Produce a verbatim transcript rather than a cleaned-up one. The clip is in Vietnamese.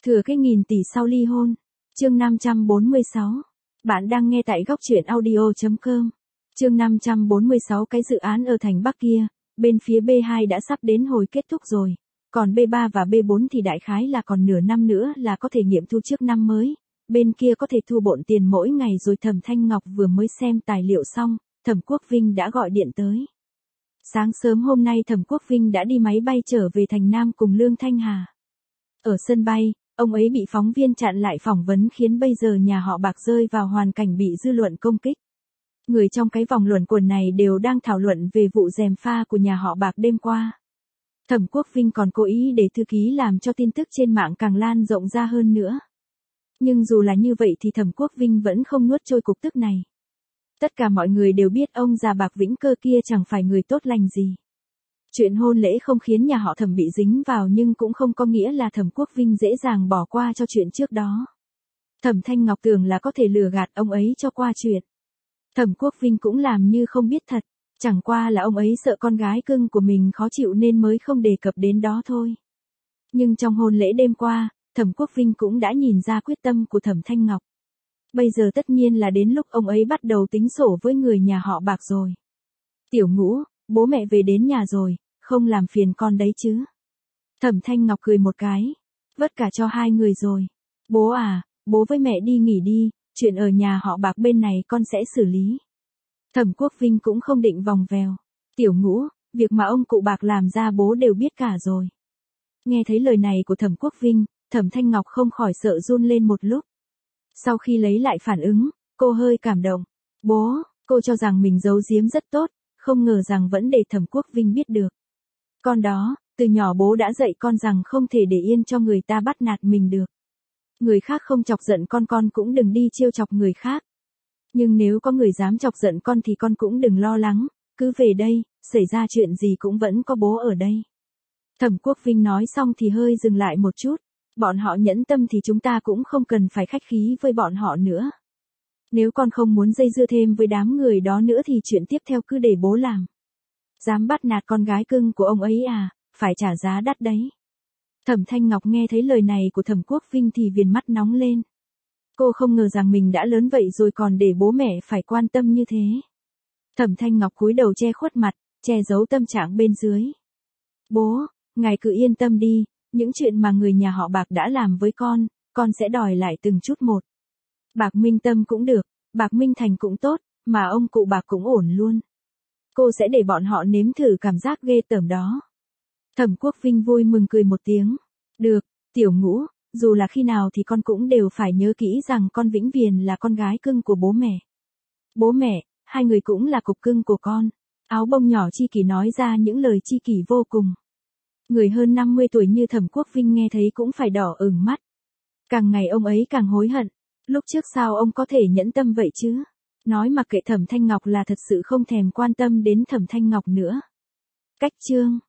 Thừa cái nghìn tỷ sau ly hôn. Chương năm trăm bốn mươi sáu. Bạn đang nghe tại góc truyện audio chấm com. Chương năm trăm bốn mươi sáu. Cái dự án ở thành Bắc kia, bên phía B hai đã sắp đến hồi kết thúc rồi. Còn B ba và B bốn thì đại khái là còn nửa năm nữa là có thể nghiệm thu trước năm mới. Bên kia có thể thu bộn tiền mỗi ngày rồi. Thẩm Thanh Ngọc vừa mới xem tài liệu xong, Thẩm Quốc Vinh đã gọi điện tới. Sáng sớm hôm nay Thẩm Quốc Vinh đã đi máy bay trở về thành Nam cùng Lương Thanh Hà. Ở sân bay, ông ấy bị phóng viên chặn lại phỏng vấn khiến bây giờ nhà họ Bạc rơi vào hoàn cảnh bị dư luận công kích. Người trong cái vòng luẩn quẩn này đều đang thảo luận về vụ gièm pha của nhà họ Bạc đêm qua. Thẩm Quốc Vinh còn cố ý để thư ký làm cho tin tức trên mạng càng lan rộng ra hơn nữa. Nhưng dù là như vậy thì Thẩm Quốc Vinh vẫn không nuốt trôi cục tức này. Tất cả mọi người đều biết ông già Bạc Vĩnh Cơ kia chẳng phải người tốt lành gì. Chuyện hôn lễ không khiến nhà họ Thẩm bị dính vào nhưng cũng không có nghĩa là Thẩm Quốc Vinh dễ dàng bỏ qua cho chuyện trước đó. Thẩm Thanh Ngọc tưởng là có thể lừa gạt ông ấy cho qua chuyện. Thẩm Quốc Vinh cũng làm như không biết thật, chẳng qua là ông ấy sợ con gái cưng của mình khó chịu nên mới không đề cập đến đó thôi. Nhưng trong hôn lễ đêm qua, Thẩm Quốc Vinh cũng đã nhìn ra quyết tâm của Thẩm Thanh Ngọc. Bây giờ tất nhiên là đến lúc ông ấy bắt đầu tính sổ với người nhà họ Bạc rồi. Tiểu Ngũ, bố mẹ về đến nhà rồi, không làm phiền con đấy chứ. Thẩm Thanh Ngọc cười một cái. Vất cả cho hai người rồi. Bố à, bố với mẹ đi nghỉ đi, chuyện ở nhà họ Bạc bên này con sẽ xử lý. Thẩm Quốc Vinh cũng không định vòng vèo. Tiểu Ngũ, việc mà ông cụ Bạc làm ra bố đều biết cả rồi. Nghe thấy lời này của Thẩm Quốc Vinh, Thẩm Thanh Ngọc không khỏi sợ run lên một lúc. Sau khi lấy lại phản ứng, cô hơi cảm động. Bố, cô cho rằng mình giấu giếm rất tốt, không ngờ rằng vẫn để Thẩm Quốc Vinh biết được. Con đó, từ nhỏ bố đã dạy con rằng không thể để yên cho người ta bắt nạt mình được. Người khác không chọc giận con con cũng đừng đi trêu chọc người khác. Nhưng nếu có người dám chọc giận con thì con cũng đừng lo lắng, cứ về đây, xảy ra chuyện gì cũng vẫn có bố ở đây. Thẩm Quốc Vinh nói xong thì hơi dừng lại một chút. Bọn họ nhẫn tâm thì chúng ta cũng không cần phải khách khí với bọn họ nữa. Nếu con không muốn dây dưa thêm với đám người đó nữa thì chuyện tiếp theo cứ để bố làm. Dám bắt nạt con gái cưng của ông ấy à, phải trả giá đắt đấy. Thẩm Thanh Ngọc nghe thấy lời này của Thẩm Quốc Vinh thì viền mắt nóng lên. Cô không ngờ rằng mình đã lớn vậy rồi còn để bố mẹ phải quan tâm như thế. Thẩm Thanh Ngọc cúi đầu che khuất mặt, che giấu tâm trạng bên dưới. Bố, ngài cứ yên tâm đi, những chuyện mà người nhà họ Bạc đã làm với con, con sẽ đòi lại từng chút một. Bạc Minh Tâm cũng được, Bạc Minh Thành cũng tốt, mà ông cụ Bạc cũng ổn luôn. Cô sẽ để bọn họ nếm thử cảm giác ghê tởm đó. Thẩm Quốc Vinh vui mừng cười một tiếng. Được, Tiểu Ngũ, dù là khi nào thì con cũng đều phải nhớ kỹ rằng con vĩnh viễn là con gái cưng của bố mẹ. Bố mẹ, hai người cũng là cục cưng của con. Áo bông nhỏ chi kỷ nói ra những lời chi kỷ vô cùng. Người hơn năm mươi tuổi như Thẩm Quốc Vinh nghe thấy cũng phải đỏ ửng mắt. Càng ngày ông ấy càng hối hận. Lúc trước sao ông có thể nhẫn tâm vậy chứ? Nói mặc kệ Thẩm Thanh Ngọc là thật sự không thèm quan tâm đến Thẩm Thanh Ngọc nữa. Cách chương